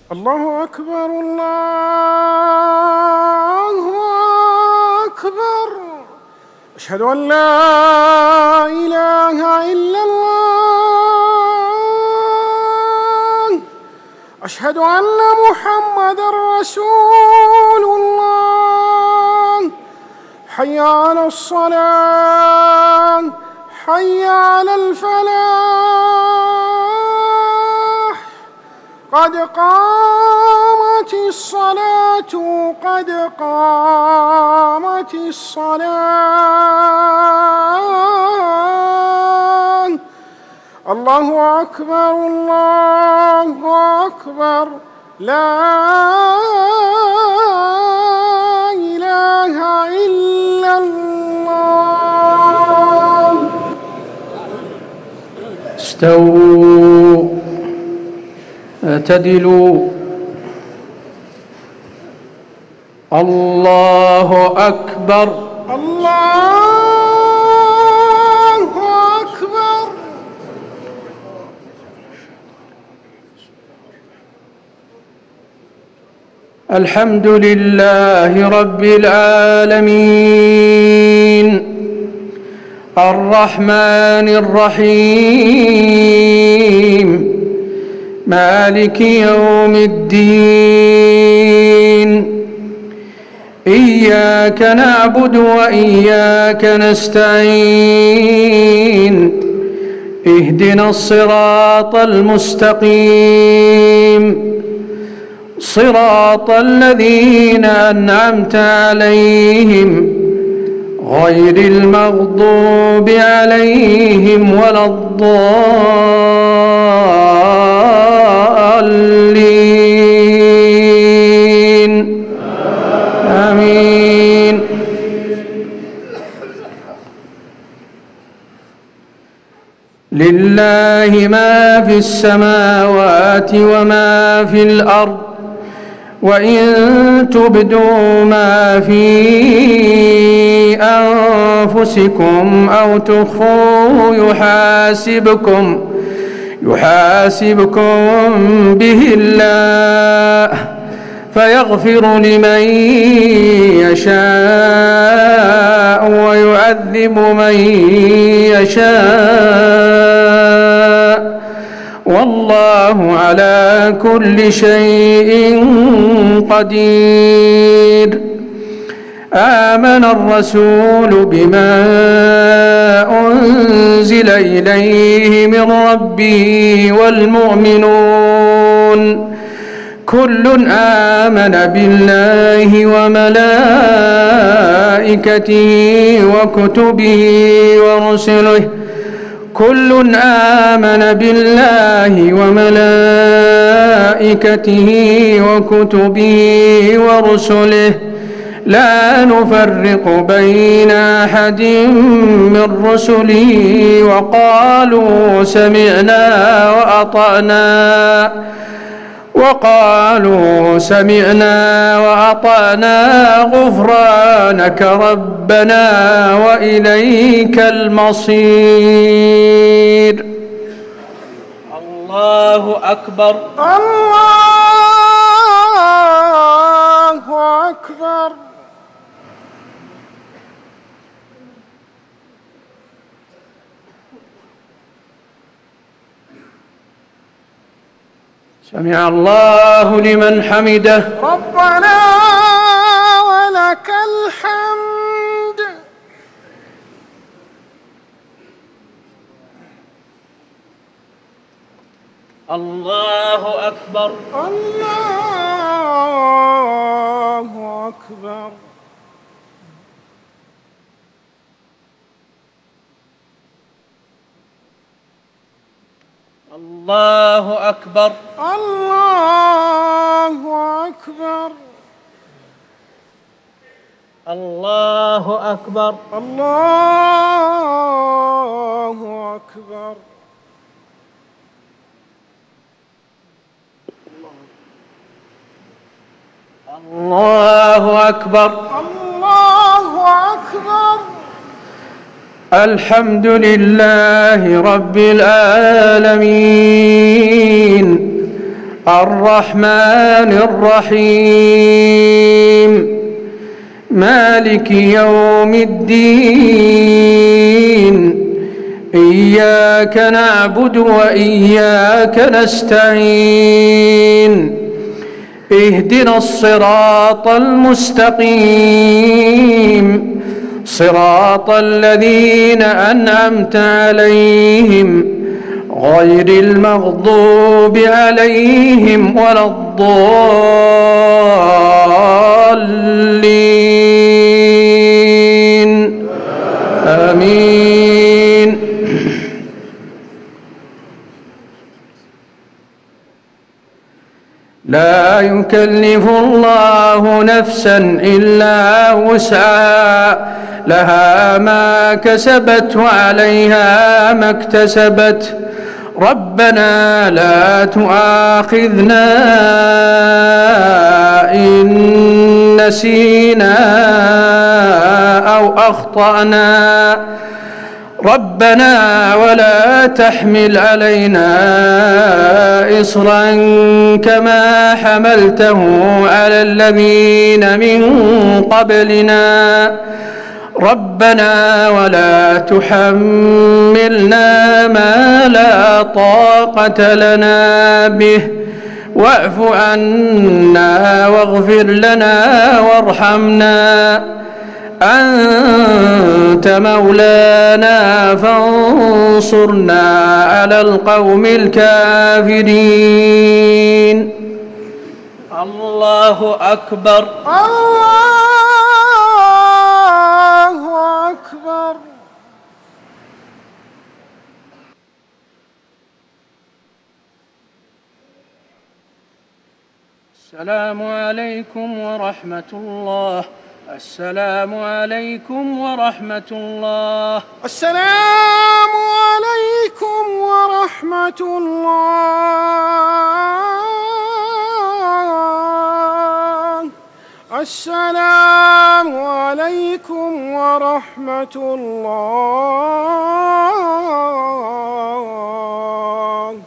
الله أكبر الله أكبر. أشهد أن لا إله إلا الله. أشهد أن محمدًا رسول الله. حي على الصلاة حي على الفلاح. قد قامت الصلاة قد قامت الصلاة. الله أكبر الله أكبر. لا إله إلا الله. استووا اعتدلوا. الله أكبر الله أكبر. الحمد لله رب العالمين الرحمن الرحيم مالك يوم الدين. إياك نعبد وإياك نستعين. اهدنا الصراط المستقيم صراط الذين أنعمت عليهم غير المغضوب عليهم ولا الضالين. آمين. لله ما في السماوات وما في الأرض وإن تبدوا ما في أنفسكم أو تخفوه يحاسبكم به الله فيغفر لمن يشاء ويعذب من يشاء والله على كل شيء قدير. آمن الرسول بما أنزل إليه من ربه والمؤمنون كل آمن بالله وملائكته وكتبه ورسله كل آمن بالله وملائكته وكتبه ورسله لا نفرق بين أحد من رسله وقالوا سمعنا وأطعنا غفرانك ربنا وإليك المصير. الله أكبر الله أكبر. سمع الله لمن حمده. ربنا ولك الحمد. الله أكبر الله أكبر. الله أكبر الله أكبر. الله أكبر الله أكبر. الله أكبر الله أكبر. الحمد لله رب العالمين الرحمن الرحيم مالك يوم الدين إياك نعبد وإياك نستعين اهدنا الصراط المستقيم صراط الذين أنعمت عليهم غير المغضوب عليهم ولا الضالين آمين. لا يكلف الله نفسا إلا وسعها لها ما كسبت وعليها ما اكتسبت ربنا لا تؤاخذنا إن نسينا أو أخطأنا ربنا ولا تحمل علينا إصرا كما حملته على الذين من قبلنا ربنا ولا تحملنا ما لا طاقة لنا به واعف عنا واغفر لنا وارحمنا أنت مولانا فانصرنا على القوم الكافرين. الله أكبر. الله أكبر. السلام عليكم ورحمة الله. السلام عليكم ورحمة الله. السلام عليكم ورحمة الله. السلام عليكم ورحمة الله.